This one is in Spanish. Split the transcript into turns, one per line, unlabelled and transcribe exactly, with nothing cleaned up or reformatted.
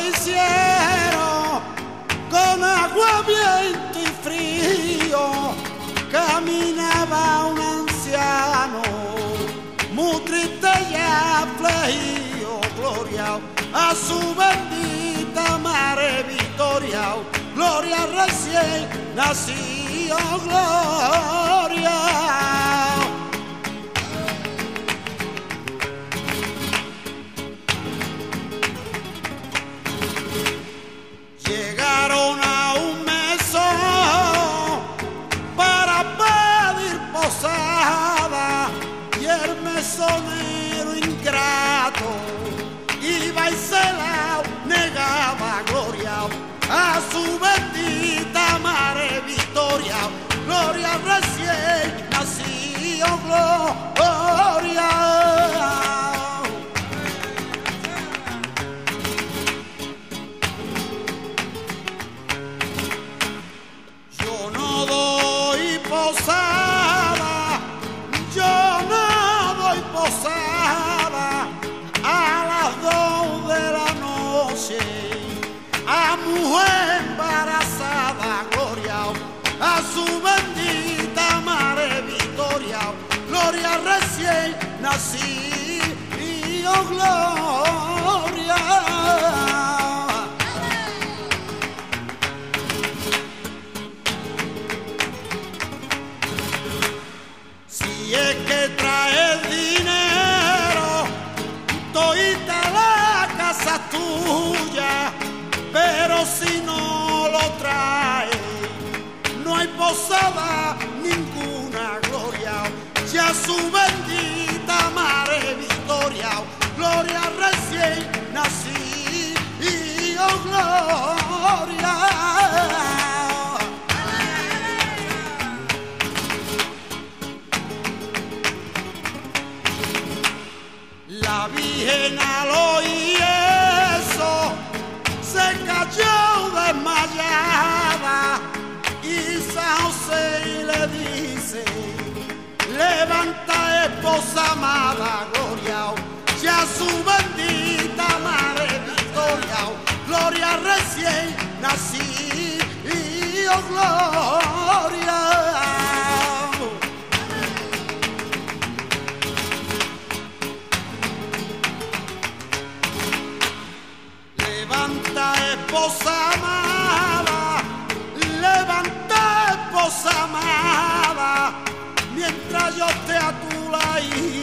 hicieron con agua, viento y frío. Caminaba un anciano, muy triste y afligido, gloria a su bendita madre Victoria, gloria recién nacido, gloria. Llegaron a un mesón para pedir posada y el mesonero ingrato iba y se la negaba, gloria a su bendita madre Victoria, gloria recién nacido, gloria. Posada, yo no doy posada a las dos de la noche a mujer embarazada, gloria a su bendita madre Victoria, gloria recién nacido, gloria. Si es que trae dinero, todita la casa tuya, pero si no lo trae, no hay posada ninguna, gloria, ya su bendita madre Victoria, gloria recién nacido, gloria. La Virgen al oír eso se cayó desmayada y San José le dice: levanta, esposa amada, gloria, ya su bendita madre Victoria, gloria recién nacido, gloria. Levanta, esposa amada, levanta, esposa amada, mientras yo te a tu lado